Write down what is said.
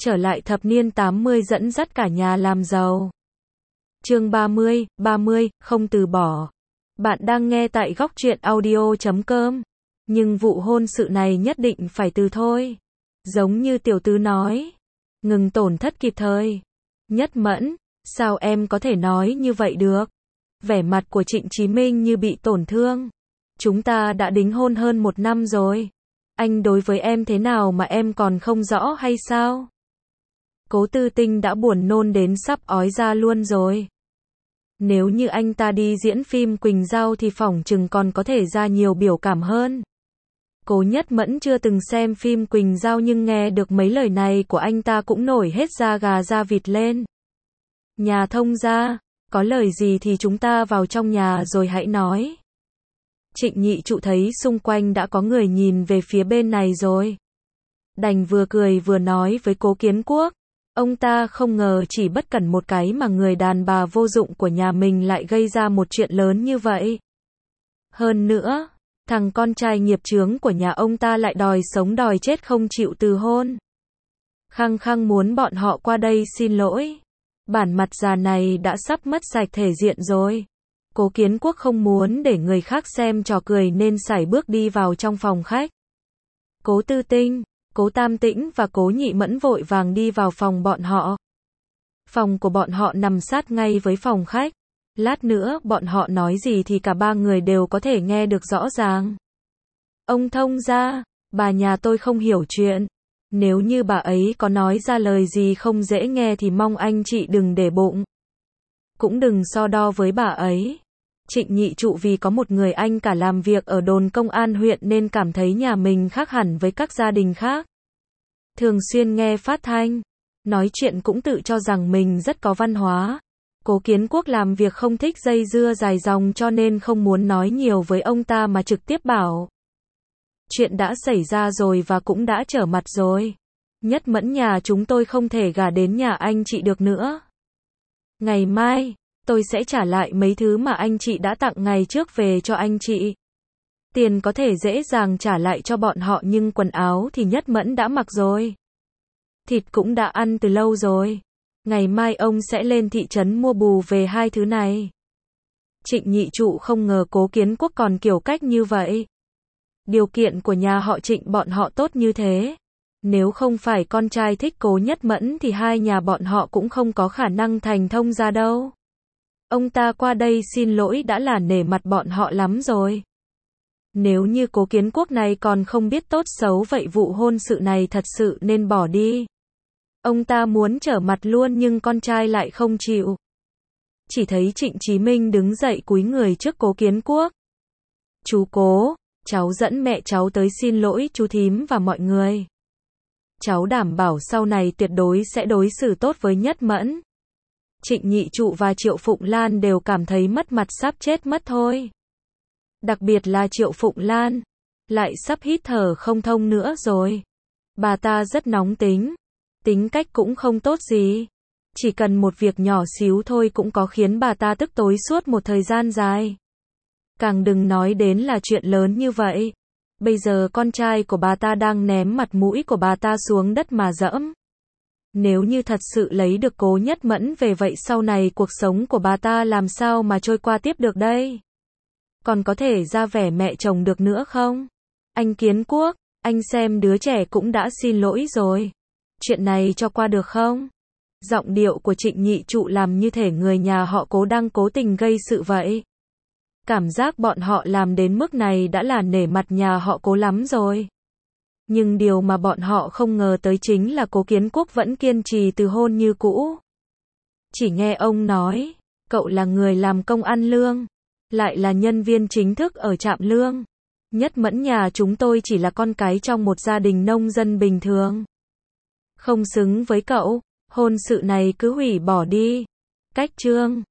trở lại thập niên 80 dẫn dắt cả nhà làm giàu. Chương 30, không từ bỏ. Bạn đang nghe tại góc truyện audio.com. Nhưng vụ hôn sự này nhất định phải từ thôi. Giống như tiểu tứ nói. Ngừng tổn thất kịp thời. Nhất Mẫn, sao em có thể nói như vậy được? Vẻ mặt của Trịnh Chí Minh như bị tổn thương. Chúng ta đã đính hôn hơn 1 năm rồi. Anh đối với em thế nào mà em còn không rõ hay sao? Cố Tư Tinh đã buồn nôn đến sắp ói ra luôn rồi. Nếu như anh ta đi diễn phim Quỳnh Giao thì phỏng chừng còn có thể ra nhiều biểu cảm hơn. Cố Nhất Mẫn chưa từng xem phim Quỳnh Giao nhưng nghe được mấy lời này của anh ta cũng nổi hết da gà da vịt lên. Nhà thông gia, có lời gì thì chúng ta vào trong nhà rồi hãy nói. Trịnh Nhị Trụ thấy xung quanh đã có người nhìn về phía bên này rồi. Đành vừa cười vừa nói với Cố Kiến Quốc. Ông ta không ngờ chỉ bất cẩn một cái mà người đàn bà vô dụng của nhà mình lại gây ra một chuyện lớn như vậy. Hơn nữa, thằng con trai nghiệp chướng của nhà ông ta lại đòi sống đòi chết không chịu từ hôn. Khăng khăng muốn bọn họ qua đây xin lỗi. Bản mặt già này đã sắp mất sạch thể diện rồi. Cố Kiến Quốc không muốn để người khác xem trò cười nên sải bước đi vào trong phòng khách. Cố Tư Tinh, Cố Tam Tĩnh và Cố Nhị Mẫn vội vàng đi vào phòng bọn họ. Phòng của bọn họ nằm sát ngay với phòng khách. Lát nữa bọn họ nói gì thì cả ba người đều có thể nghe được rõ ràng. Ông thông gia, bà nhà tôi không hiểu chuyện. Nếu như bà ấy có nói ra lời gì không dễ nghe thì mong anh chị đừng để bụng. Cũng đừng so đo với bà ấy. Trịnh Nhị Trụ vì có một người anh cả làm việc ở đồn công an huyện nên cảm thấy nhà mình khác hẳn với các gia đình khác. Thường xuyên nghe phát thanh, nói chuyện cũng tự cho rằng mình rất có văn hóa. Cố Kiến Quốc làm việc không thích dây dưa dài dòng cho nên không muốn nói nhiều với ông ta mà trực tiếp bảo. Chuyện đã xảy ra rồi và cũng đã trở mặt rồi. Nhất Mẫn nhà chúng tôi không thể gả đến nhà anh chị được nữa. Ngày mai, tôi sẽ trả lại mấy thứ mà anh chị đã tặng ngày trước về cho anh chị. Tiền có thể dễ dàng trả lại cho bọn họ nhưng quần áo thì Nhất Mẫn đã mặc rồi. Thịt cũng đã ăn từ lâu rồi. Ngày mai ông sẽ lên thị trấn mua bù về hai thứ này. Trịnh Nhị Trụ không ngờ Cố Kiến Quốc còn kiểu cách như vậy. Điều kiện của nhà họ Trịnh bọn họ tốt như thế. Nếu không phải con trai thích Cố Nhất Mẫn thì hai nhà bọn họ cũng không có khả năng thành thông gia đâu. Ông ta qua đây xin lỗi đã là nể mặt bọn họ lắm rồi. Nếu như Cố Kiến Quốc này còn không biết tốt xấu vậy vụ hôn sự này thật sự nên bỏ đi. Ông ta muốn trở mặt luôn nhưng con trai lại không chịu. Chỉ thấy Trịnh Chí Minh đứng dậy cúi người trước Cố Kiến Quốc. Chú Cố, cháu dẫn mẹ cháu tới xin lỗi chú thím và mọi người. Cháu đảm bảo sau này tuyệt đối sẽ đối xử tốt với Nhất Mẫn. Trịnh Nhị Trụ và Triệu Phụng Lan đều cảm thấy mất mặt sắp chết mất thôi. Đặc biệt là Triệu Phụng Lan, lại sắp hít thở không thông nữa rồi. Bà ta rất nóng tính, tính cách cũng không tốt gì. Chỉ cần một việc nhỏ xíu thôi cũng có khiến bà ta tức tối suốt một thời gian dài. Càng đừng nói đến là chuyện lớn như vậy. Bây giờ con trai của bà ta đang ném mặt mũi của bà ta xuống đất mà dẫm. Nếu như thật sự lấy được Cố Nhất Mẫn về vậy sau này cuộc sống của bà ta làm sao mà trôi qua tiếp được đây? Còn có thể ra vẻ mẹ chồng được nữa không? Anh Kiến Quốc, anh xem đứa trẻ cũng đã xin lỗi rồi. Chuyện này cho qua được không? Giọng điệu của Trịnh Nhị Trụ làm như thể người nhà họ Cố đang cố tình gây sự vậy. Cảm giác bọn họ làm đến mức này đã là nể mặt nhà họ Cố lắm rồi. Nhưng điều mà bọn họ không ngờ tới chính là Cố Kiến Quốc vẫn kiên trì từ hôn như cũ. Chỉ nghe ông nói, cậu là người làm công ăn lương, lại là nhân viên chính thức ở trạm lương. Nhất Mẫn nhà chúng tôi chỉ là con cái trong một gia đình nông dân bình thường. Không xứng với cậu, hôn sự này cứ hủy bỏ đi. Cách chương